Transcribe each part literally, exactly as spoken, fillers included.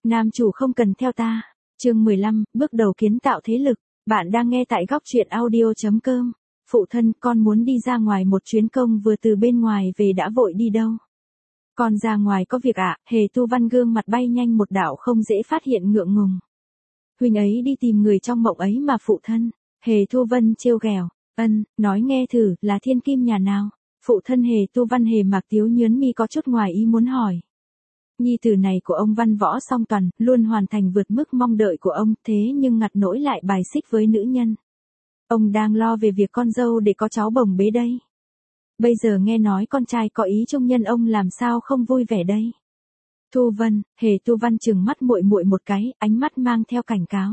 Nam chủ không cần theo ta. Chương mười lăm, bước đầu kiến tạo thế lực. Bạn đang nghe tại góc truyện audio chấm com. Phụ thân, con muốn đi ra ngoài một chuyến, công vừa từ bên ngoài về đã vội đi đâu? Con ra ngoài có việc ạ. À? Hề Tu Văn gương mặt bay nhanh một đạo không dễ phát hiện ngượng ngùng. Huynh ấy đi tìm người trong mộng ấy mà phụ thân. Hề Thu Vân trêu ghẹo. Ân, nói nghe thử, là thiên kim nhà nào? Phụ thân Hề Tu Văn Hề Mạc Tiếu nhớn mi có chút ngoài ý muốn hỏi. Nhi tử này của ông văn võ song toàn, luôn hoàn thành vượt mức mong đợi của ông, thế nhưng ngặt nỗi lại bài xích với nữ nhân. Ông đang lo về việc con dâu để có cháu bồng bế đây. Bây giờ nghe nói con trai có ý trung nhân, ông làm sao không vui vẻ đây? Thu Vân, Hề Tu Văn trừng mắt muội muội một cái, ánh mắt mang theo cảnh cáo.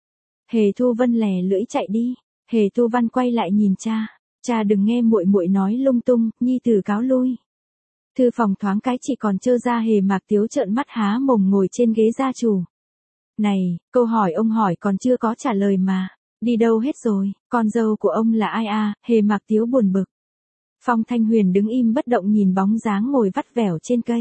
Hề Thu Vân lè lưỡi chạy đi. Hề Tu Văn quay lại nhìn cha, cha đừng nghe muội muội nói lung tung, nhi tử cáo lui. Thư phòng thoáng cái chỉ còn trơ ra Hề Mạc Tiếu trợn mắt há mồm ngồi trên ghế gia chủ. Này, câu hỏi ông hỏi còn chưa có trả lời mà, đi đâu hết rồi, con dâu của ông là ai à? Hề Mạc Tiếu buồn bực. Phong Thanh Huyền đứng im bất động nhìn bóng dáng ngồi vắt vẻo trên cây.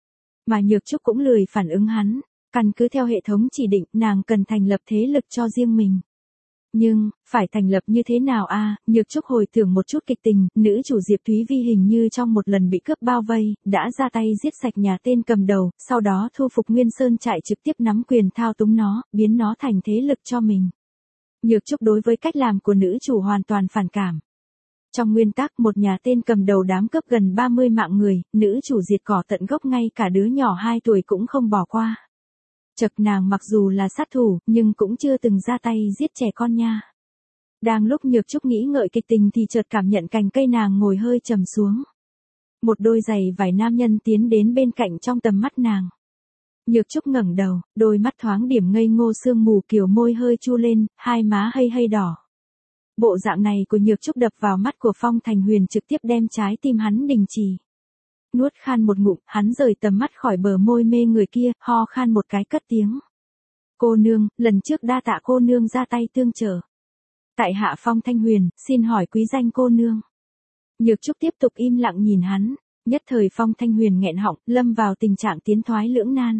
Mà Nhược Trúc cũng lười phản ứng hắn, căn cứ theo hệ thống chỉ định nàng cần thành lập thế lực cho riêng mình. Nhưng, phải thành lập như thế nào a? À? Nhược Trúc hồi tưởng một chút kịch tình, nữ chủ Diệp Thúy Vi hình như trong một lần bị cướp bao vây, đã ra tay giết sạch nhà tên cầm đầu, sau đó thu phục Nguyên Sơn trại trực tiếp nắm quyền thao túng nó, biến nó thành thế lực cho mình. Nhược Trúc đối với cách làm của nữ chủ hoàn toàn phản cảm. Trong nguyên tắc một nhà tên cầm đầu đám cướp gần ba mươi mạng người, nữ chủ diệt cỏ tận gốc, ngay cả đứa nhỏ hai tuổi cũng không bỏ qua. Chật, nàng mặc dù là sát thủ, nhưng cũng chưa từng ra tay giết trẻ con nha. Đang lúc Nhược Trúc nghĩ ngợi kịch tình thì chợt cảm nhận cành cây nàng ngồi hơi trầm xuống. Một đôi giày vải nam nhân tiến đến bên cạnh trong tầm mắt nàng. Nhược Trúc ngẩng đầu, đôi mắt thoáng điểm ngây ngô sương mù, kiểu môi hơi chu lên, hai má hơi hơi đỏ. Bộ dạng này của Nhược Trúc đập vào mắt của Phong Thành Huyền, trực tiếp đem trái tim hắn đình trì. Nuốt khan một ngụm, hắn rời tầm mắt khỏi bờ môi mê người kia, ho khan một cái cất tiếng. Cô nương, lần trước đa tạ cô nương ra tay tương trợ. Tại hạ Phong Thanh Huyền, xin hỏi quý danh cô nương. Nhược Trúc tiếp tục im lặng nhìn hắn, nhất thời Phong Thanh Huyền nghẹn họng, lâm vào tình trạng tiến thoái lưỡng nan.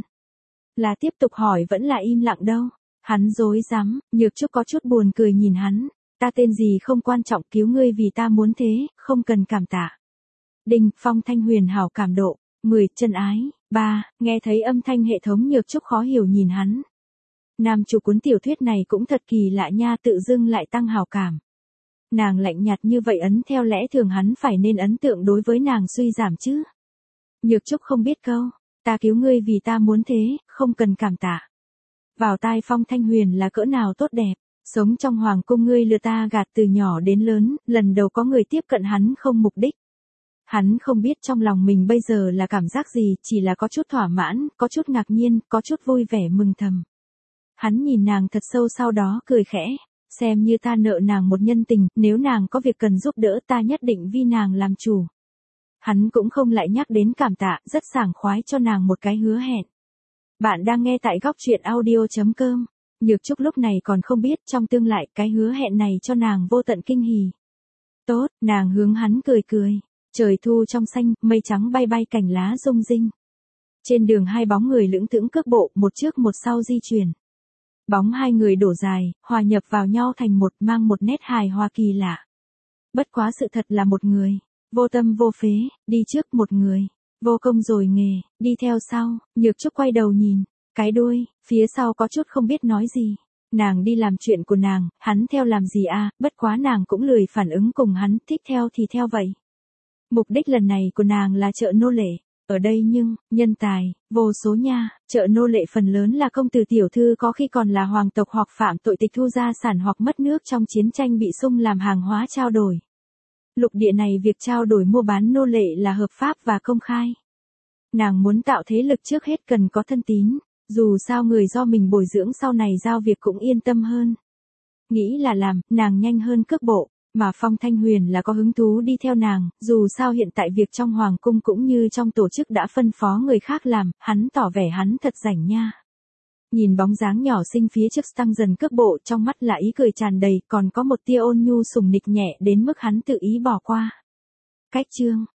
Là tiếp tục hỏi vẫn là im lặng đâu. Hắn rối rắm, Nhược Trúc có chút buồn cười nhìn hắn. Ta tên gì không quan trọng, cứu ngươi vì ta muốn thế, không cần cảm tạ. Đinh, Phong Thanh Huyền hảo cảm độ, mười, chân ái, ba, nghe thấy âm thanh hệ thống. Nhược Trúc khó hiểu nhìn hắn. Nam chủ cuốn tiểu thuyết này cũng thật kỳ lạ nha, tự dưng lại tăng hảo cảm. Nàng lạnh nhạt như vậy, ấn theo lẽ thường hắn phải nên ấn tượng đối với nàng suy giảm chứ. Nhược Trúc không biết câu, ta cứu ngươi vì ta muốn thế, không cần cảm tạ. Vào tai Phong Thanh Huyền là cỡ nào tốt đẹp. Sống trong hoàng cung ngươi lừa ta gạt từ nhỏ đến lớn, lần đầu có người tiếp cận hắn không mục đích. Hắn không biết trong lòng mình bây giờ là cảm giác gì, chỉ là có chút thỏa mãn, có chút ngạc nhiên, có chút vui vẻ mừng thầm. Hắn nhìn nàng thật sâu, sau đó cười khẽ, xem như ta nợ nàng một nhân tình, nếu nàng có việc cần giúp đỡ ta nhất định vì nàng làm chủ. Hắn cũng không lại nhắc đến cảm tạ, rất sảng khoái cho nàng một cái hứa hẹn. Bạn đang nghe tại góc truyện audio chấm com. Nhược Trúc lúc này còn không biết trong tương lai cái hứa hẹn này cho nàng vô tận kinh hỉ. Tốt, nàng hướng hắn cười cười. Trời thu trong xanh, mây trắng bay bay, cành lá rung rinh. Trên đường hai bóng người lững thững cước bộ, một trước một sau di chuyển. Bóng hai người đổ dài, hòa nhập vào nhau thành một, mang một nét hài hòa kỳ lạ. Bất quá sự thật là một người, vô tâm vô phế, đi trước, một người, vô công rồi nghề, đi theo sau. Nhược Trúc quay đầu nhìn. Cái đuôi, phía sau có chút không biết nói gì. Nàng đi làm chuyện của nàng, hắn theo làm gì à, bất quá nàng cũng lười phản ứng cùng hắn, thích theo thì theo vậy. Mục đích lần này của nàng là chợ nô lệ. Ở đây nhưng, nhân tài, vô số nha, chợ nô lệ phần lớn là công tử tiểu thư, có khi còn là hoàng tộc hoặc phạm tội tịch thu gia sản hoặc mất nước trong chiến tranh bị sung làm hàng hóa trao đổi. Lục địa này việc trao đổi mua bán nô lệ là hợp pháp và công khai. Nàng muốn tạo thế lực trước hết cần có thân tín. Dù sao người do mình bồi dưỡng sau này giao việc cũng yên tâm hơn. Nghĩ là làm, nàng nhanh hơn cước bộ, mà Phong Thanh Huyền là có hứng thú đi theo nàng, dù sao hiện tại việc trong hoàng cung cũng như trong tổ chức đã phân phó người khác làm, hắn tỏ vẻ hắn thật rảnh nha. Nhìn bóng dáng nhỏ xinh phía trước tăng dần cước bộ, trong mắt là ý cười tràn đầy, còn có một tia ôn nhu sủng nịch nhẹ đến mức hắn tự ý bỏ qua. Cách chương,